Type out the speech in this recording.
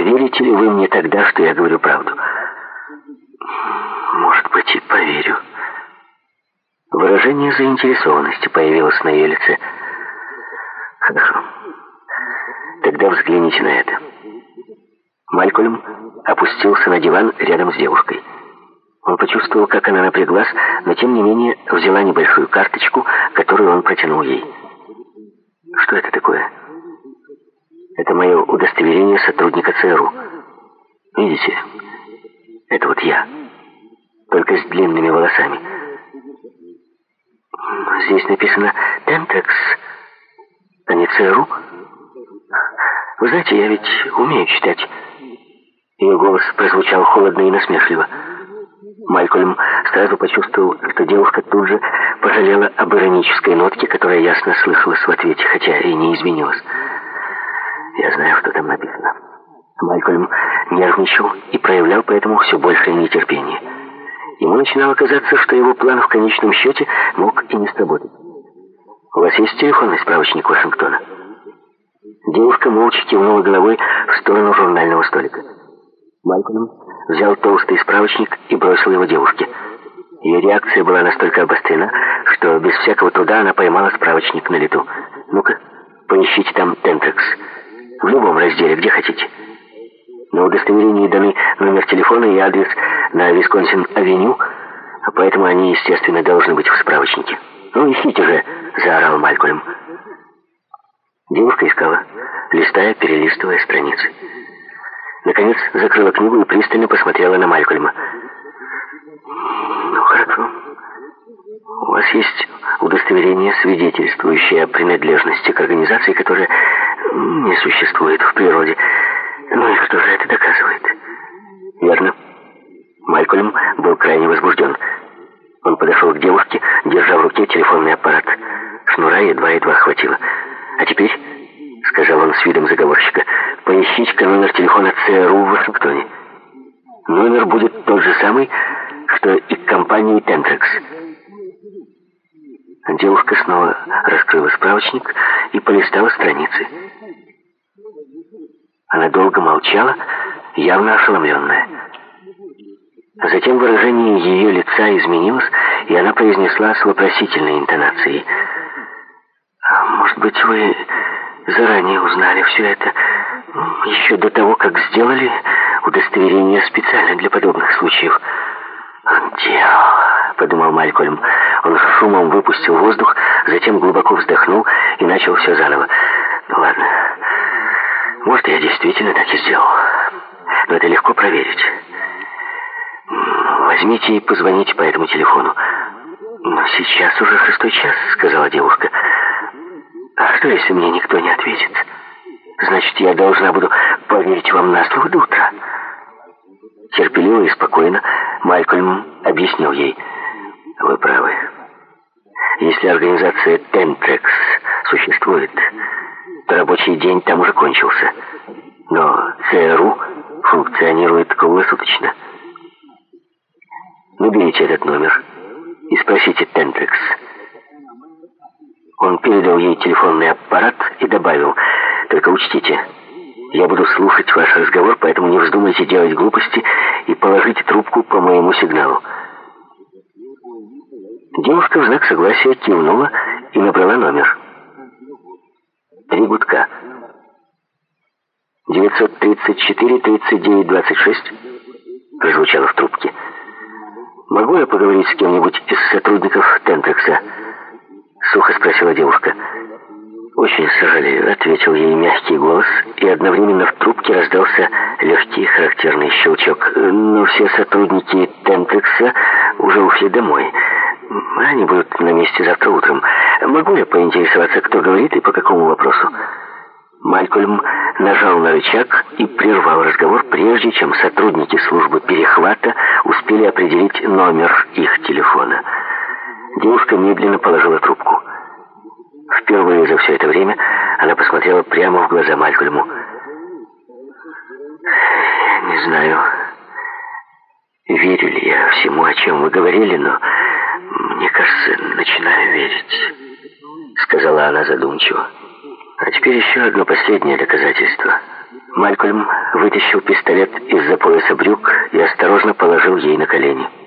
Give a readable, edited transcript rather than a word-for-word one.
поверите ли вы мне тогда, что я говорю правду? Может быть, и поверю. Выражение заинтересованности появилось на ее лице. Хорошо. Тогда взгляните на это. Малькольм опустился на диван рядом с девушкой. Он почувствовал, как она напряглась, но тем не менее взяла небольшую карточку, которую он протянул ей. Что это такое? Это мое удостоверение сотрудника ЦРУ. Видите? Это вот я. Только с длинными волосами. Здесь написано «Тентекс», а не ЦРУ. Вы знаете, я ведь умею читать. Ее голос прозвучал холодно и насмешливо. Малькольм сразу почувствовал, что девушка тут же пожалела об иронической нотке, которая ясно слышалась в ответе, хотя и не изменилась. Я знаю, что там написано. Малькольм нервничал и проявлял поэтому все большее нетерпение. Ему начинало казаться, что его план в конечном счете мог и не сработать. «У вас есть телефонный справочник Вашингтона?» Девушка молча кивнула головой в сторону журнального столика. Малькольм взял толстый справочник и бросил его девушке. Ее реакция была настолько обострена, что без всякого труда она поймала справочник на лету. «Ну-ка, поищите там Тентрекс. В любом разделе, где хотите». На удостоверении даны номер телефона и адрес на Висконсин-авеню, поэтому они, естественно, должны быть в справочнике. «Ну, ищите же!» — заорал Малькольм. Девушка искала, листая, перелистывая страницы. Наконец закрыла книгу и пристально посмотрела на Малькольма. «Ну, хорошо. У вас есть удостоверение, свидетельствующее о принадлежности к организации, которая не существует в природе. Ну и что же это доказывает?» «Верно». Малькольм был крайне возбужден. Он подошел к девушке, держа в руке телефонный аппарат. Шнура едва-едва хватило. «А теперь, — сказал он с видом заговорщика, — поищите-ка номер телефона ЦРУ в Вашингтоне. Номер будет тот же самый, что и к компании Тентрекс». Девушка снова раскрыла справочник и полистала страницы. Она долго молчала, явно ошеломленная. Затем выражение ее лица изменилось, и она произнесла с вопросительной интонацией: «Может быть, вы заранее узнали все это, еще до того, как сделали удостоверение специально для подобных случаев?» «Дьявол», — подумал Малькольм. Он с шумом выпустил воздух, затем глубоко вздохнул и начал все заново. «Ну ладно, может, я действительно так и сделал, но это легко проверить. Возьмите и позвоните по этому телефону». «Но сейчас уже 6 час», — сказала девушка. «А что, если мне никто не ответит? Значит, я должна буду поверить вам на слово до утра». Терпеливо и спокойно Малькольм объяснил ей: «Вы правы. Если организация Тентрекс существует, то рабочий день там уже кончился. Но ЦРУ функционирует круглосуточно. Наберите этот номер и спросите Тентрекс». Он передал ей телефонный аппарат и добавил: «Только учтите, я буду слушать ваш разговор, поэтому не вздумайте делать глупости и положите трубку по моему сигналу». Девушка в знак согласия кивнула и набрала номер. 3 гудка. 934-39-26 прозвучало в трубке. «Могу я поговорить с кем-нибудь из сотрудников Тентрекса?» — сухо спросила девушка. «Очень сожалею», — ответил ей мягкий голос, и одновременно в трубке раздался легкий характерный щелчок. «Но все сотрудники Тентрекса уже ушли домой. Они будут на месте завтра утром. Могу я поинтересоваться, кто говорит и по какому вопросу?» Малькольм нажал на рычаг и прервал разговор, прежде чем сотрудники службы перехвата успели определить номер их телефона. Девушка медленно положила трубку. Впервые за все это время она посмотрела прямо в глаза Малькольму. «Не знаю, верю ли я всему, о чем вы говорили, но мне кажется, начинаю верить», — сказала она задумчиво. «А теперь еще одно последнее доказательство. Малькольм вытащил пистолет из-за пояса брюк и осторожно положил ей на колени.